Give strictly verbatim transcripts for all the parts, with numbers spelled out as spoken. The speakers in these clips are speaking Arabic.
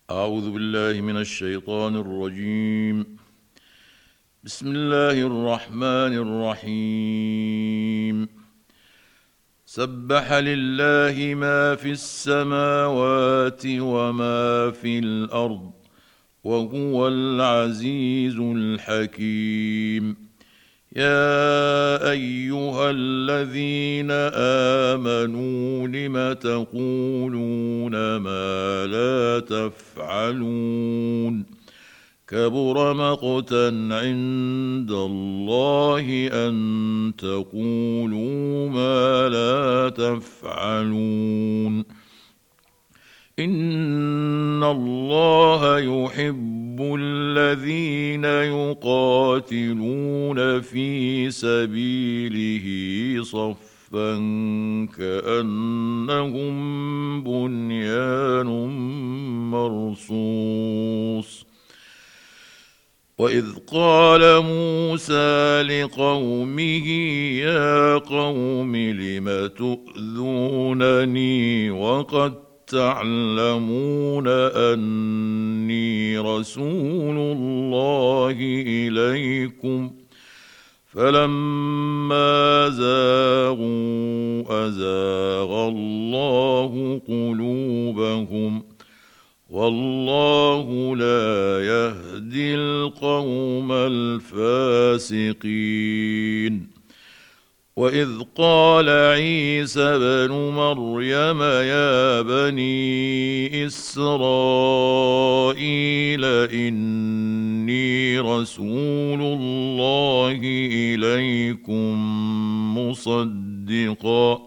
أعوذ بالله من الشيطان الرجيم. بسم الله الرحمن الرحيم. سبح لله ما في السماوات وما في الأرض وهو العزيز الحكيم. يا أيها الذين آمنوا لم تقولون ما لا تفعلون؟ كبر مقتا عند الله أن تقولوا ما لا تفعلون. إن الله يحب الذين يقاتلون في سبيله صفا كأنهم بنيان مرصوص. وإذ قال موسى لقومه يا قوم لم تؤذونني وقد تعلمون أني رسول الله إليكم؟ فلما زاغوا أزاغ الله قلوبهم والله لا يهدي القوم الفاسقين. وإذ قال عيسى ابن مريم يا بني إسرائيل إني رسول الله إليكم مصدقا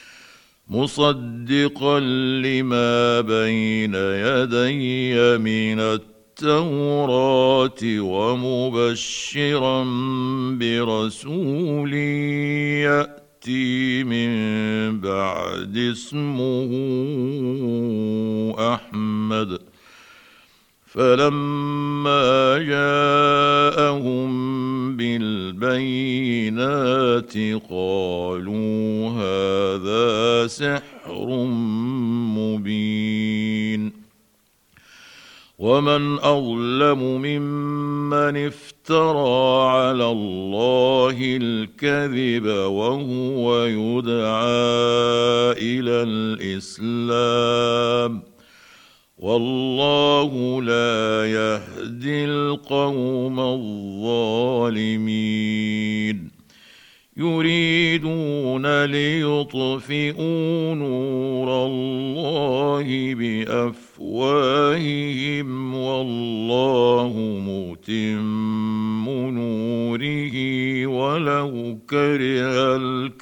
مصدقا لما بين يدي من التوراة ومبشرا برسول يأتي من بعد اسمه أحمد. فلما جاءهم بالبينات قالوا هذا سحر مبين. ومن أظلم ممن افترى على الله الكذب وهو يدعى إلى الإسلام والله لا يهدي القوم الظالمين. يريدون ليطفئوا نور الله بأفواههم والله متم نوره ولو كره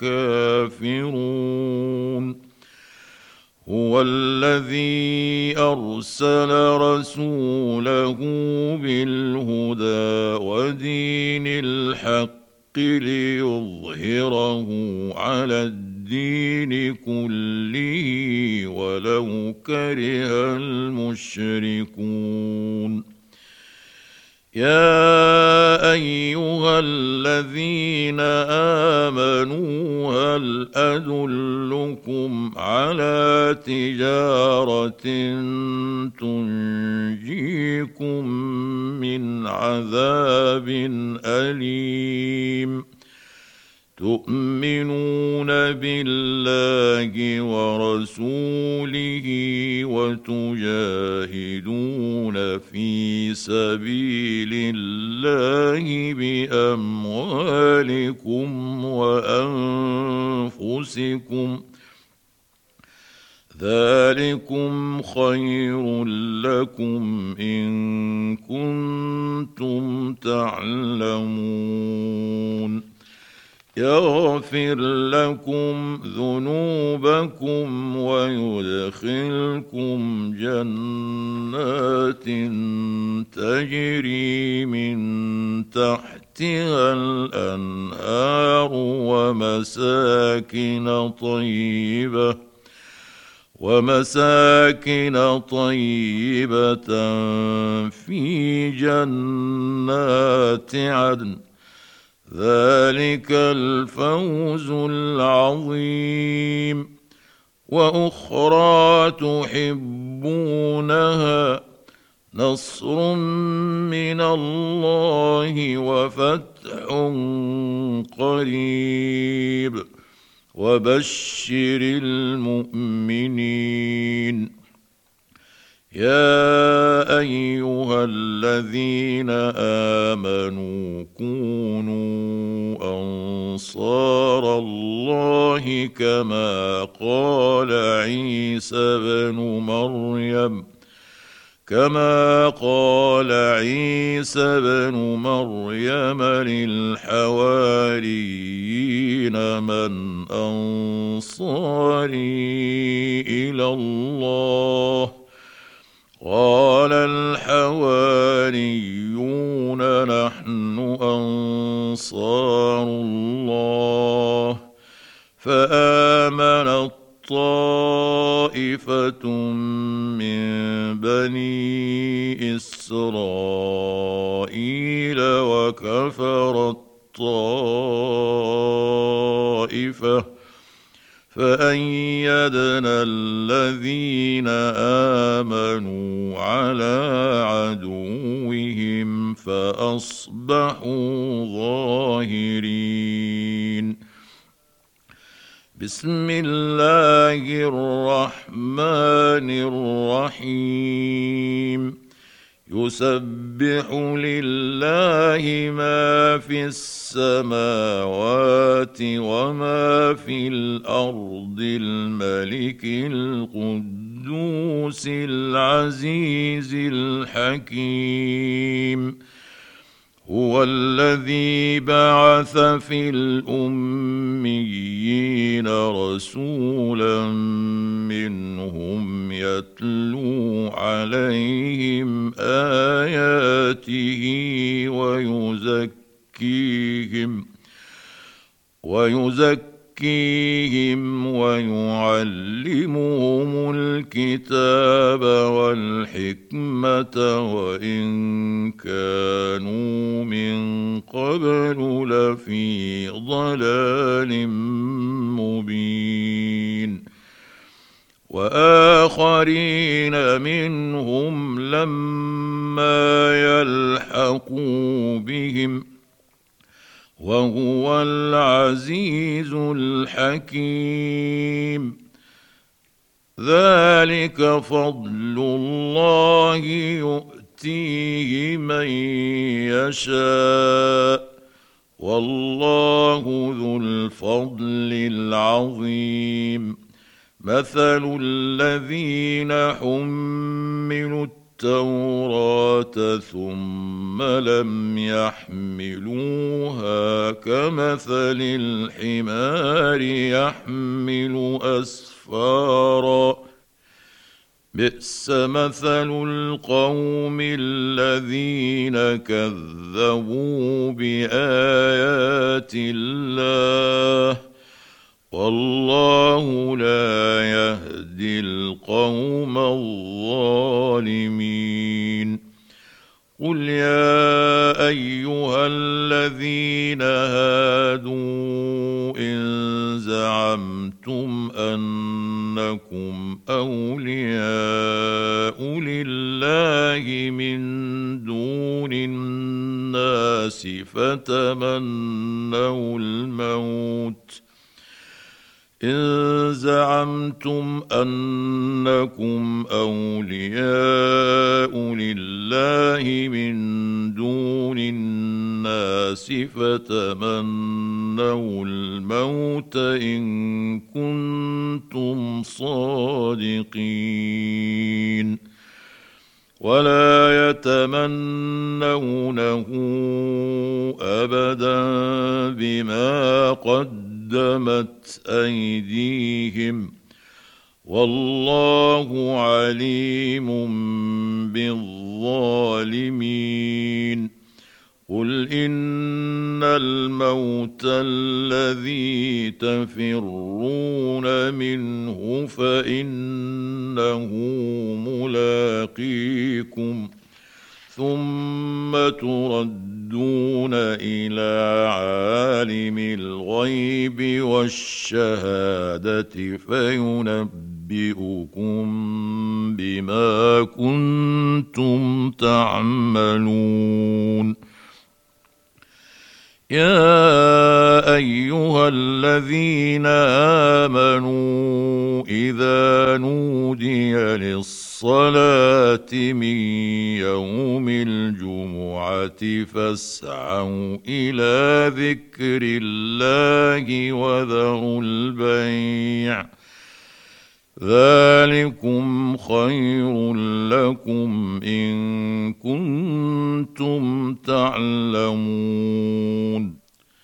الكافرون. هو الذي أرسل رسوله بالهدى ودين الحق ليظهره على الدين كله ولو كره المشركون. يا أيها الذين آمنوا هل أدلكم على تجارة تنجيكم من عذاب أليم؟ تؤمنون بالله ورسوله وتجاهدون في سبيل الله بأموالكم وأنفسكم ذلكم خير لكم إن كنتم تعلمون. يغفر لكم ذنوبكم ويدخلكم جنات تجري من تحتها الأنهار ومساكن طيبة ومساكن طيبة في جنات عدن ذلك الفوز العظيم. وأخرى تحبونها نصر من الله وفتح قريب وبشر المؤمنين. يا ايها الذين امنوا كونوا انصار الله كما قال عيسى بن مريم كما قال عيسى بن مريم للحواريين من أنصاري إلى الله قال الحواريون نحن أنصار الله فآمنت طائفة من بني إسرائيل وكفرت طائفة فأيدنا الذين آمنوا على عدوهم فأصبحوا ظاهرين. بسم الله الرحمن الرحيم. يسبح لله ما في السماوات وما في الأرض الملك القدوس العزيز الحكيم. هو الذي بعث في الأميين رسولا منهم يتلو عليهم آياته ويزكيهم ويزكيهم ويعلمهم الكتاب والحكمة وإن كانوا من قبل لفي ضلال مبين. وآخرين منهم لما يلحقوا بهم وهو العزيز الحكيم. ذلك فضل الله يؤتيه من يشاء والله ذو الفضل العظيم. مثل الذين حملوا التوراة ثم لم يحملوها كمثل الحمار يحمل أسفارا بئس مثل القوم الذين كذبوا بآيات الله والله لا يهدي القوم الظالمين. قل يا أيها الذين هادوا إن زعمتم أنكم أولياء لله من دون الناس فتمنوا الموت إن زعمتم أنكم أولياء لله من دون الناس فتمنوا الموت إن كنتم صادقين ولا يتمنونه أبدا بما قدمت أيديهم والله عليم بالظالمين. قل إن الموت الذي تفرون منه فإنه ملاقيكم ثم تردون إلى عالم الغيب والشهادة فينبئكم بما كنتم تعملون. يا أيها الذين آمنوا إذا نودي للصلاة من يوم الجمعة فاسعوا إلى ذكر الله وذروا البيع ذلكم خير لكم إن كنتم تعلمون.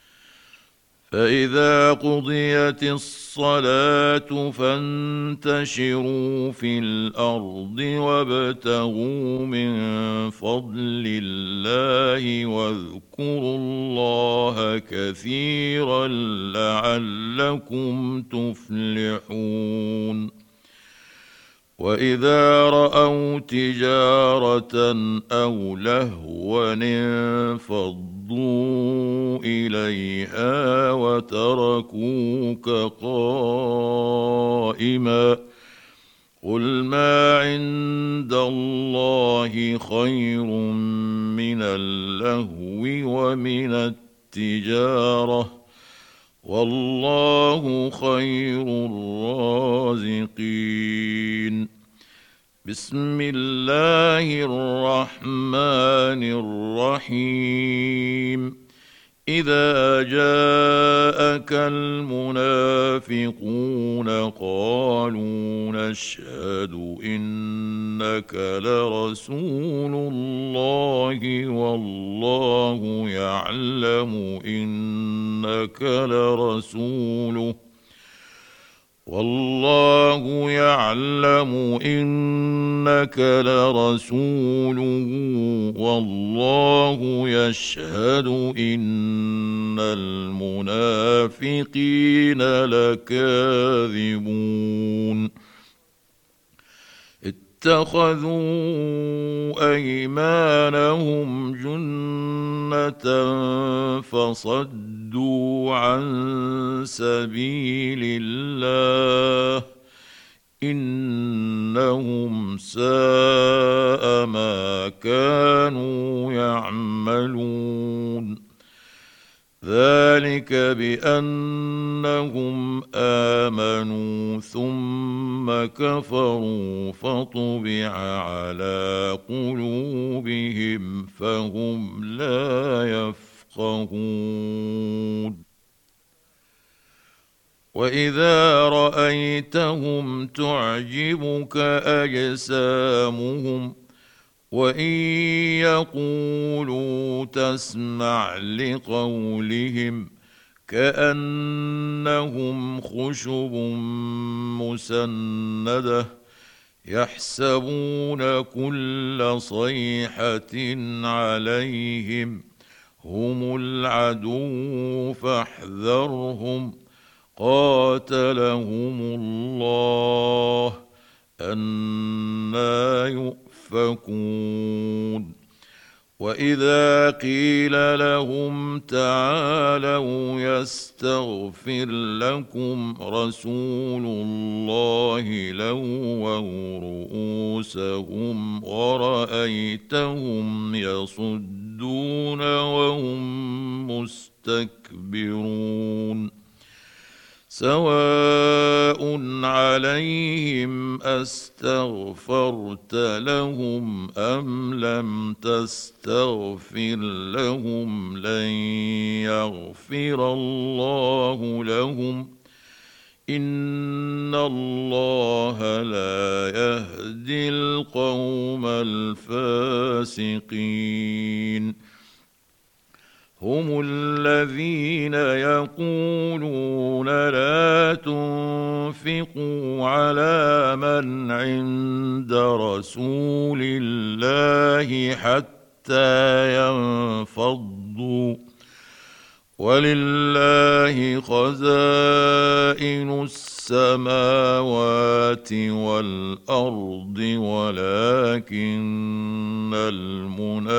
فإذا قضيت الصلاة فانتشروا في الأرض وابتغوا من فضل الله واذكروا الله كثيرا لعلكم تفلحون. وإذا رأوا تجارة أو لهوا انفضوا إليها وتركوك قائما قل ما عند الله خير من اللهو ومن التجارة والله خير الرازقين. بسم الله الرحمن الرحيم. إذا جاءك المنافقون قالوا نشهد إنك لرسول الله والله يعلم إنك لرسوله والله يعلم إنك لرسوله والله يشهد إن المنافقين لكاذبون. اتخذوا أيمانهم جنة فصدوا عن سبيل الله إنهم ساء ما كانوا يعملون. ذلك بأنهم آمنوا ثم كفروا فطبع على قلوبهم فهم لا يفقهون. وإذا رأيتهم تعجبك أجسامهم وإن يقولوا تسمع لقولهم كأنهم خشب مسندة يحسبون كل صيحة عليهم هم العدو فاحذرهم قاتلهم الله أنى يؤفكون. وإذا قيل لهم تعالوا يستغفر لكم رسول الله لووا رؤوسهم ورأيتهم يصدون وهم مستكبرون. سواء عليهم أستغفرت لهم أم لم تستغفر لهم لن يغفر الله لهم إن الله لا يهدي القوم الفاسقين. هم الذين يقولون لا تنفقوا على من عند رسول الله حتى ينفضوا ولله خزائن السماوات والأرض ولكن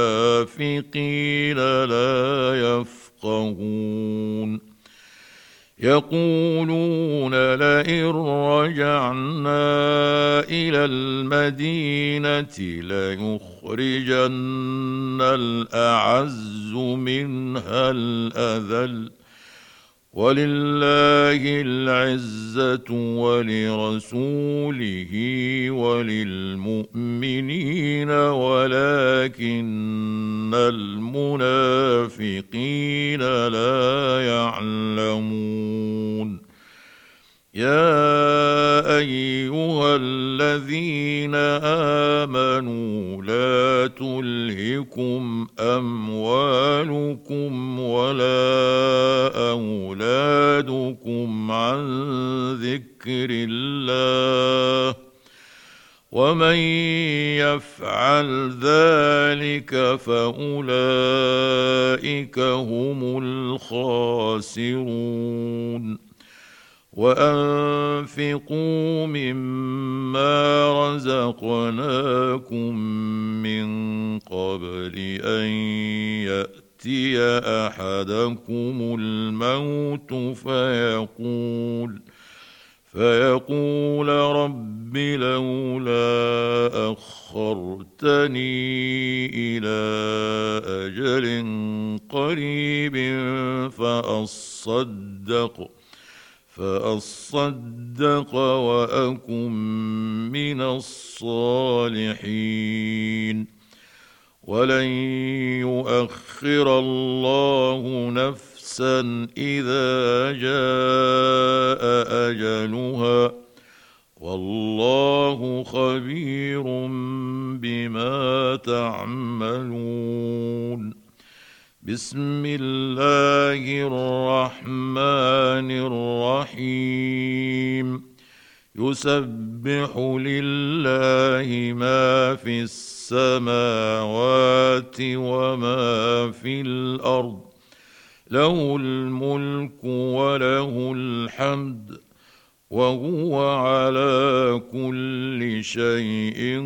المنافقين لا يفقهون. يقولون لئن رجعنا إلى المدينة ليخرجن الأعز منها الأذل ولله العزة ولرسوله وللمؤمنين ولكن المنافقين لا يعلمون. يا أيها الذين آمنوا لا تلهكم أموالكم ولا أولادكم عن ذكر الله ومن يفعل ذلك فأولئك هم الخاسرون. وأنفقوا مما رزقناكم من قبل أن يأتي أحدكم الموت فيقول فيقول رب لولا أخرتني إلى أجل قريب فأصدق فأصدق وأكن من الصالحين ولن يؤخر الله نفسا إذا جاء أجلها والله خبير بما تعملون. بسم الله الرحمن الرحيم. يسبح لله ما في السماوات وما في الأرض له الملك وله الحمد وهو على كل شيء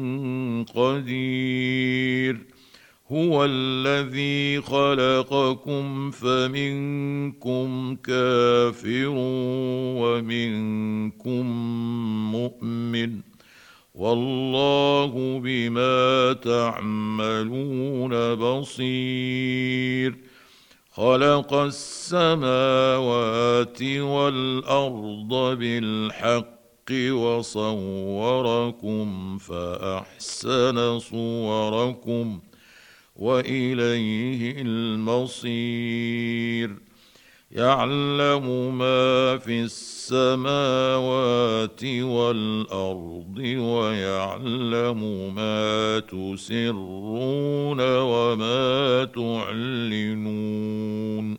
قدير. هو الذي خلقكم فمنكم كافر ومنكم مؤمن والله بما تعملون بصير. خلق السماوات والأرض بالحق وصوركم فأحسن صوركم وإليه المصير. يعلم ما في السماوات والأرض ويعلم ما تسرون وما تعلنون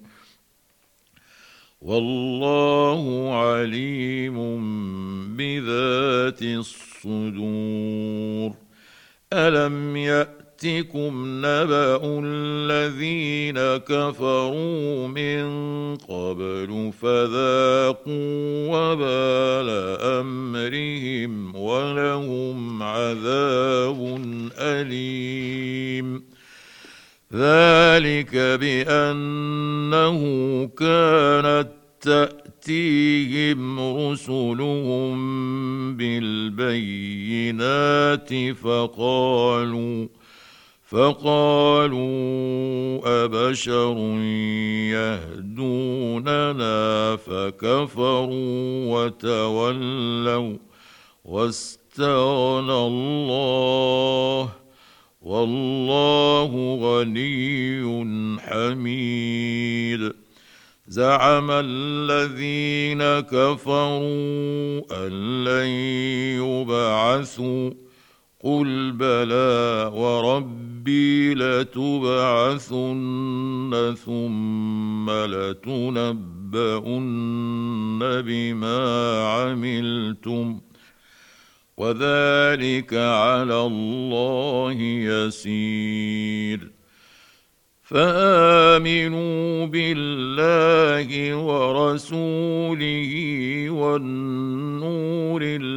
والله عليم بذات الصدور. ألم يأتكم نبأ الذين كفروا من قبل فذاقوا وبال أمرهم ولهم عذاب أليم. ذلك بأنه كانت تأتيهم رسلهم بالبينات فقالوا فقالوا أبشر يهدوننا فكفروا وتولوا واستغنى الله والله غني حميد. زعم الذين كفروا أن لن يبعثوا قل بلى وربي لتبعثن ثم لتنبؤن بما عملتم وذلك على الله يسير. فآمنوا بالله ورسوله والنور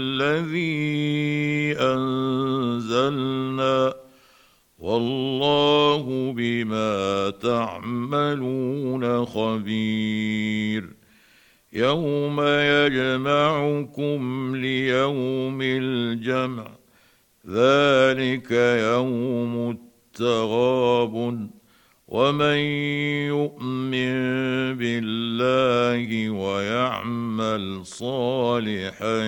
الذي أنزلنا والله بما تعملون خبير. يوم يجمعكم ليوم الجمع ذلك يوم التغابن ومن يؤمن بالله ويعمل صالحا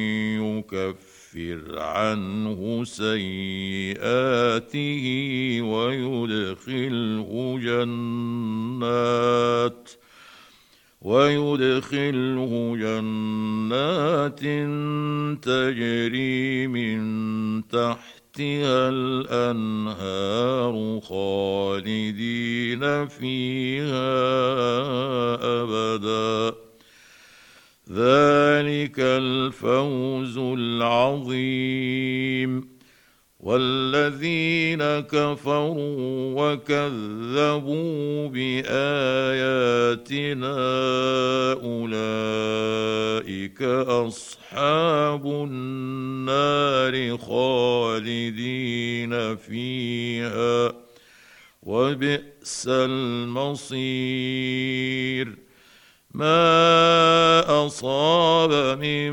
يكفر عنه سيئاته ويدخله جنات ويدخله جنات تجري من تحتها الأنهار خالدين فيها أبدا ذلك الفوز العظيم والذين كفروا وكذبوا بآياتنا أولئك أصحاب النار خالدين فيها وبئس المصير ما أصاب من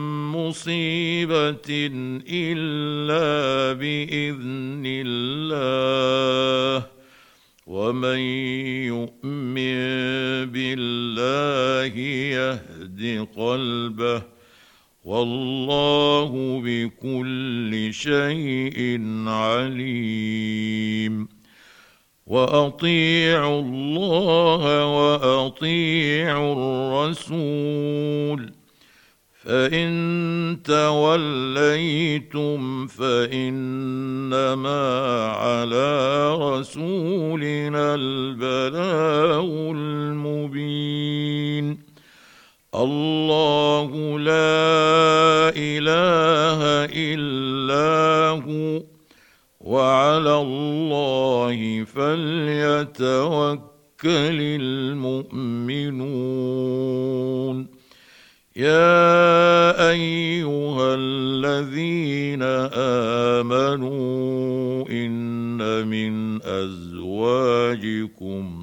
مصيبة إلا بإذن الله ومن يؤمن بالله يهد قلبه والله بكل شيء عليم وأطيعوا الله وأطيعوا الرسول فإن توليتم فإنما على رسولنا البلاغ المبين الله لا إله إلا هو وعلى الله فليتوكل المؤمنون يا أيها الذين آمنوا إن من أزواجكم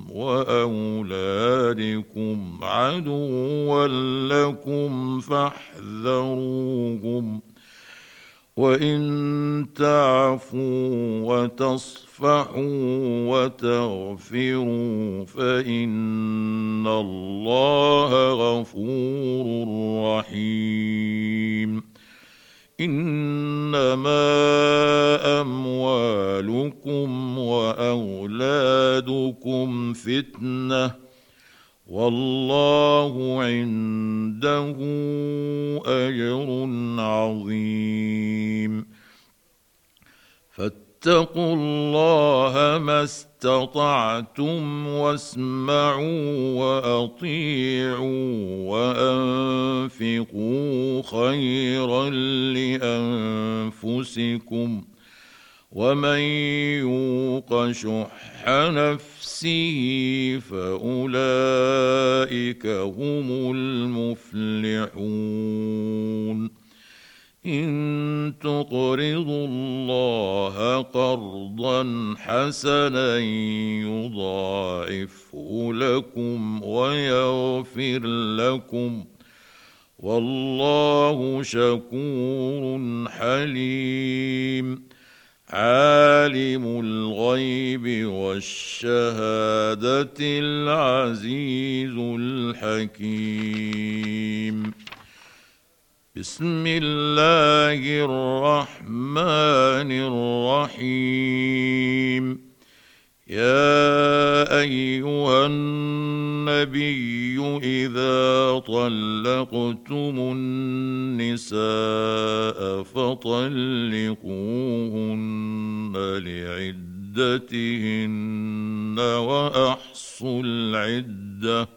وأولادكم عدوا لكم فاحذروهم وإن تعفوا وتصفحوا وتغفروا فإن الله غفور رحيم إنما أموالكم وأولادكم فتنة والله عنده أجر عظيم فاتقوا الله ما استطعتم واسمعوا وأطيعوا وأنفقوا خيرا لأنفسكم ومن يوق شح نفسه فأولئك هم المفلحون إن تقرضوا الله قرضا حسنا يضاعفه لكم ويغفر لكم والله شكور حليم عالم الغيب والشهادة العزيز الحكيم بسم الله الرحمن الرحيم يا أيها النبي إذا طلقتم النساء فطلقوهن لعدتهن وأحصوا العدة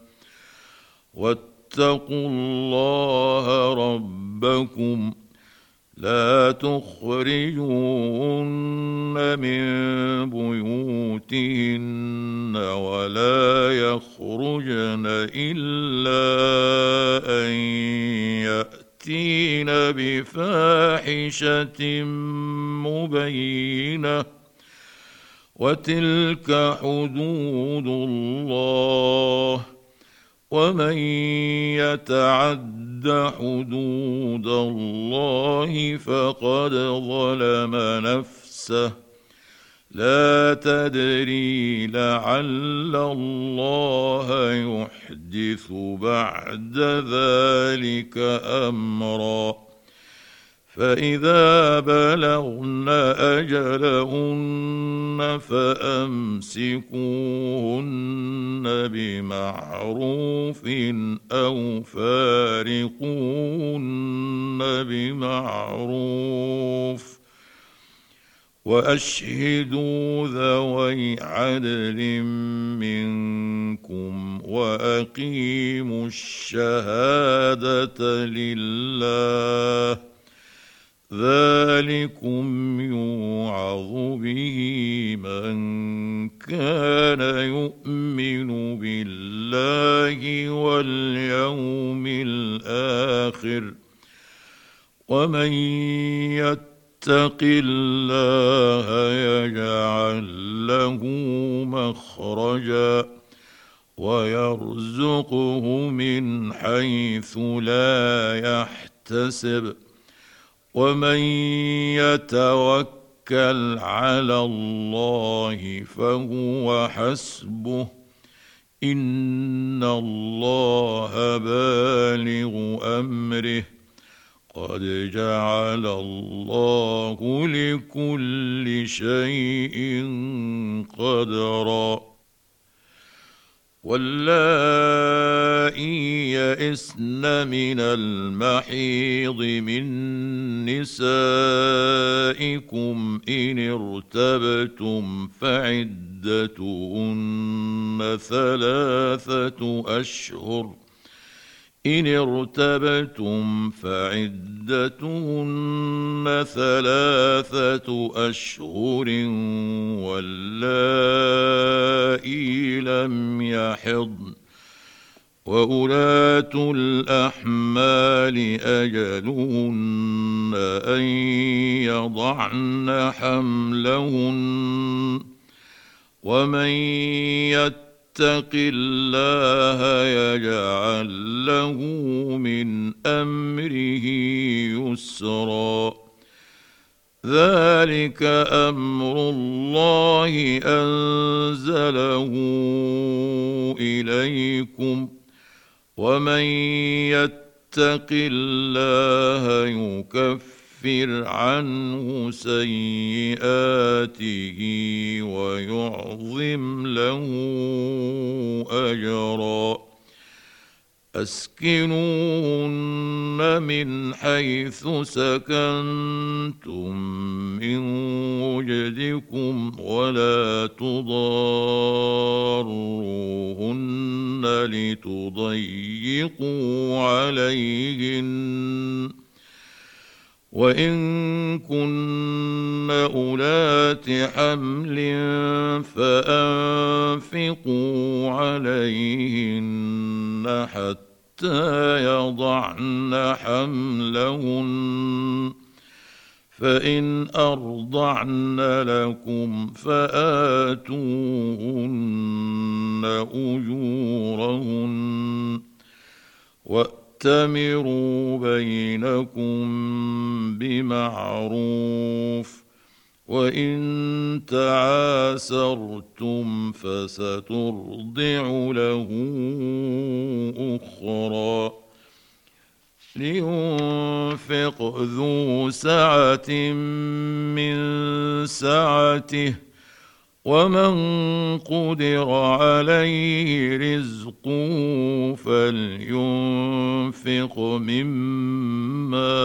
واتقوا الله ربكم لا تخرجوهن من بيوتهن ولا يخرجن إلا أن يأتين بفاحشة مبينة وتلك حدود الله ومن يتعد حدود الله فقد ظلم نفسه لا تدري لعل الله يحدث بعد ذلك امرا فاذا بلغن اجلهن فامسكوهن بمعروف او فارقوهن بمعروف واشهدوا ذوي عدل منكم واقيموا الشهاده لله ذلكم يوعظ به من كان يؤمن بالله واليوم الاخر ومن يتق الله يجعل له مخرجا ويرزقه من حيث لا يحتسب ومن يتوكل على الله فهو حسبه ان الله بالغ امره قد جعل الله لكل شيء قدرا واللائي يئسن من المحيض من نسائكم إن ارتبتم فعدتهن ثلاثة أشهر إن ارتبتم فعدتهن ثلاثة أشهر واللائي لم يحضن وأولاة الأحمال أجلهن أن يضعن حملهن ومن يتق يتق الله يجعل له من امره يسرا ذلك امر الله انزله اليكم ومن يتق الله يكفر يكفر عنه سيئاته ويعظم له اجرا اسكنوهن من حيث سكنتم من وجدكم ولا تضاروهن لتضيقوا عليهن وإن كن أولات حمل فأنفقوا عليهن حتى يضعن حملهن فإن أرضعن لكم فآتوهن أجورهن واتمروا بينكم بمعروف وإن تعاسرتم فسترضع له أخرى لينفق ذو سعة من سعته ومن قدر عليه رزقه فلينفق مما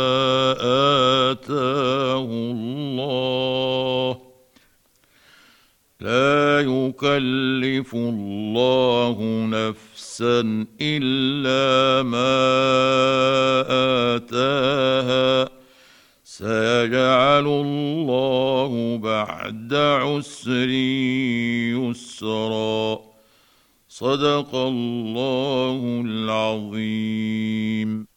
آتاه الله لا يكلف الله نفسا إلا ما آتاها سيجعل الله بعد عسر يسرا صدق الله العظيم.